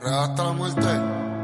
Hasta la muerte.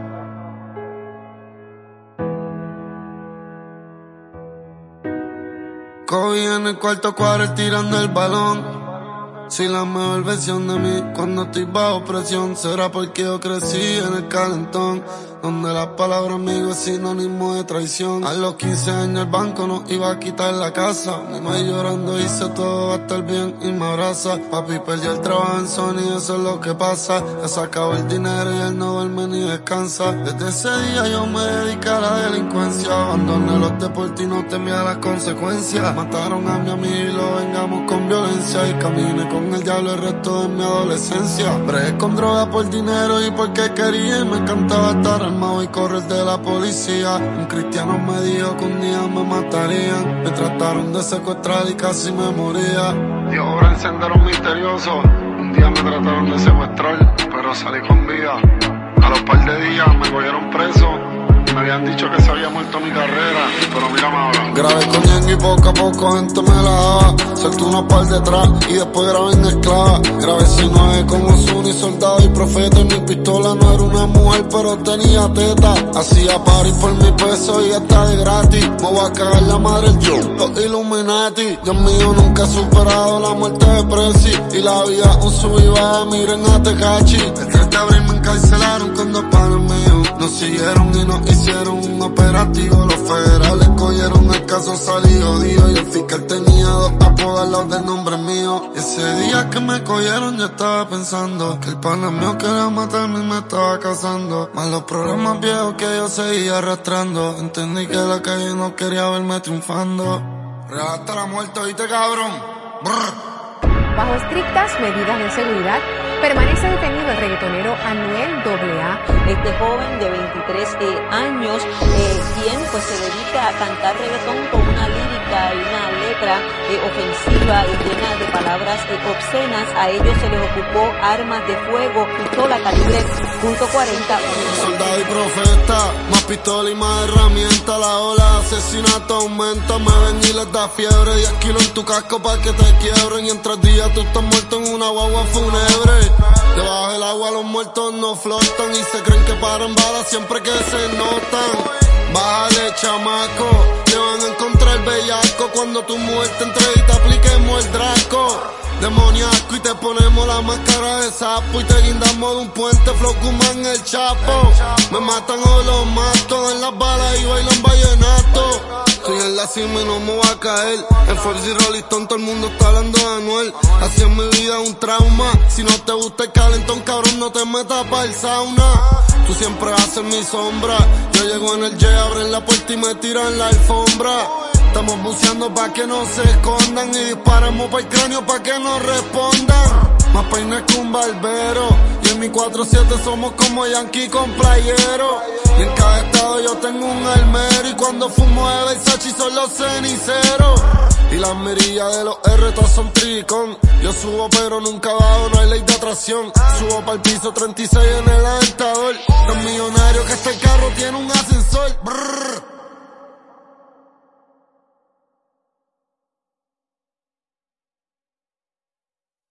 Kobe en el cuarto cuadro tirando el balón. Si la mejor versión de mí cuando estoy bajo presión, será porque yo crecí en el calentón, donde la palabra amigo es sinónimo de traición. A los 15 años el banco nos iba a quitar la casa. Mi madre llorando dice todo va a estar bien y me abraza. Papi perdió el trabajo en Sony, eso es lo que pasa. Ya se acabó el dinero y él no duerme ni descansa. Desde ese día yo me dediqué a la delincuencia. Abandoné los deportes y no temía las consecuencias. Mataron a mi amigo y lo vengamos con violencia. Y caminé con el diablo el resto de mi adolescencia. Bregué con droga por dinero y porque quería, y me encantaba estar armado y correr de la policía. Un cristiano me dijo que un día me matarían. Me trataron de secuestrar y casi me moría. Y ahora en senderos misteriosos, un día me trataron de secuestrar, pero salí con vida. A los par de días me cogieron preso. Me habían dicho que se había muerto mi carrera, pero mírame ahora. Grabé con Ñengo y poco a poco gente me la daba. Solté una par detrás y después grabé en esclava. Grabé 19 con Ozuna y soldado y profeta. Mi pistola no era una mujer pero tenía teta. Hacía party por mi peso y hasta de gratis. Me voy a cagar la madre los Illuminati. Dios mío, nunca he superado la muerte de Prezi. Y la vida un sub y baja, miren a Tecachi. El 3 de abril me encarcelaron con dos panes míos. Nos siguieron y nos hicieron un operativo. Los federales cogieron el caso, salí jodido. Y el fiscal tenía dos apodos al lado del nombre mío. Ese día que me cogieron yo estaba pensando que el pana mío quería matarme y me estaba casando. Más los problemas viejos que yo seguía arrastrando. Entendí que la calle no quería verme triunfando. Hasta la muerte, ¿oíste, cabrón? Brr. Bajo estrictas medidas de seguridad, permanece detenido el reggaetonero Anuel AA. Este joven de 23 años, quien pues se dedica a cantar reggaetón con una lírica y una letra ofensiva y llena de palabras obscenas. A ellos se les ocupó armas de fuego, pistola calibre .40. Soldado y profeta, más pistola y más herramienta. La ola de asesinato aumenta, me ven y les da fiebre. 10 kilos en tu casco pa' que te quiebren. Y en 3 días tú estás muerto en una guagua fúnebre. Debajo del agua los muertos no flotan y se creen que paran balas siempre que se notan. Bájale, chamaco, te van a encontrar bellaco cuando tu muerte entre y te apliquemos el Draco. Demoníaco y te ponemos la máscara de sapo y te guindamos de un puente flow Kuman el Chapo. Me matan o los mato en las balas y bailan vallenato. Estoy en la cima y no me voy a caer. En Forbes y Rolling Stone todo el mundo está hablando de Anuel. Así en mi vida un trauma. Si no te gusta el calentón, cabrón, no te metas pa' el sauna. Tú siempre haces mi sombra. Yo llego en el jet, abren la puerta y me tiran la alfombra. Estamos buceando pa' que no se escondan y disparamos pa' el cráneo pa' que no respondan. Más peines que un barbero y en mi 4-7 somos como Yankee con playero. Y en cada estado yo tengo un almero y cuando fumo de Versace son los ceniceros. Y las mirillas de los R todas son tricón. Yo subo pero nunca bajo, no hay ley de atracción. Subo pa'l piso 36 en el aventador. Tan millonario que este carro tiene un ascensor. Brrr.